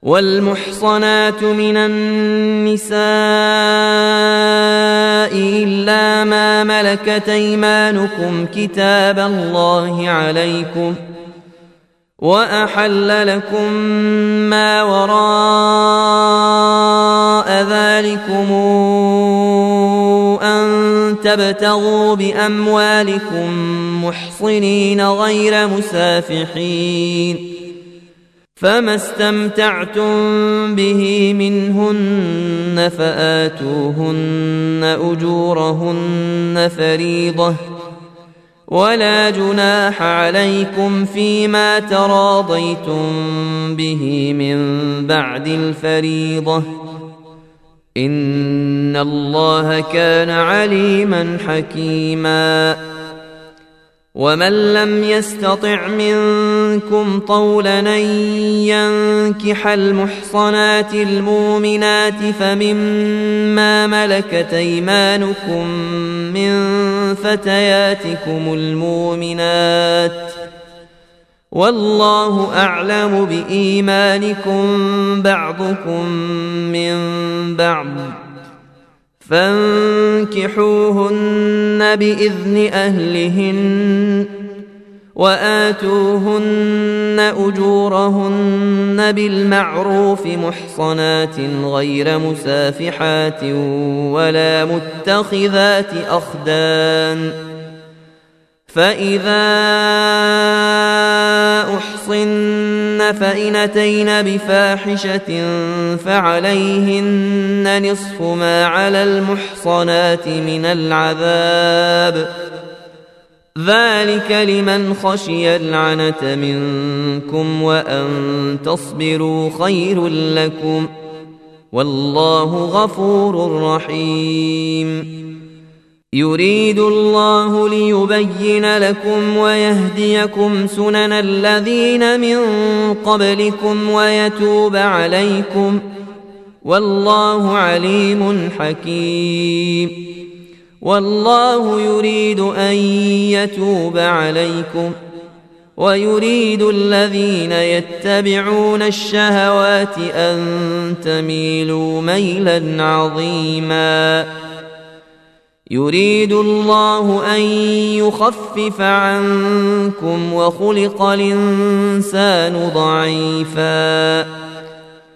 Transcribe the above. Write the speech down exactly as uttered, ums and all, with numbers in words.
والمحصنات من النساء إلا ما ملكت أيمانكم كتاب الله عليكم، وأحل لكم ما وراء ذلكم أن تبتغوا بأموالكم محصنين غير مسافحين، فما استمتعتم به منهن فآتوهن أجورهن فريضة، ولا جناح عليكم فيما تراضيتم به من بعد الفريضة، إن الله كان عليما حكيما. ومن لم يستطع منكم طولا أن ينكح المحصنات المؤمنات فمما ملكت أيمانكم من فتياتكم المؤمنات، والله أعلم بإيمانكم بعضكم من بعض، فانكحوهن بإذن أهلهن وآتوهن أجورهن بالمعروف محصنات غير مسافحات ولا متخذات أخدان، فإذا أحصن فإن أتين بفاحشة فعليهن نصف ما على المحصنات من العذاب، ذلك لمن خشي العنة منكم وأن تصبروا خير لكم، والله غفور رحيم. يريد الله ليبين لكم ويهديكم سنن الذين من قبلكم ويتوب عليكم، والله عليم حكيم. والله يريد أن يتوب عليكم، ويريد الذين يتبعون الشهوات أن تميلوا ميلا عظيما. يريد الله أن يخفف عنكم وخلق الإنسان ضعيفا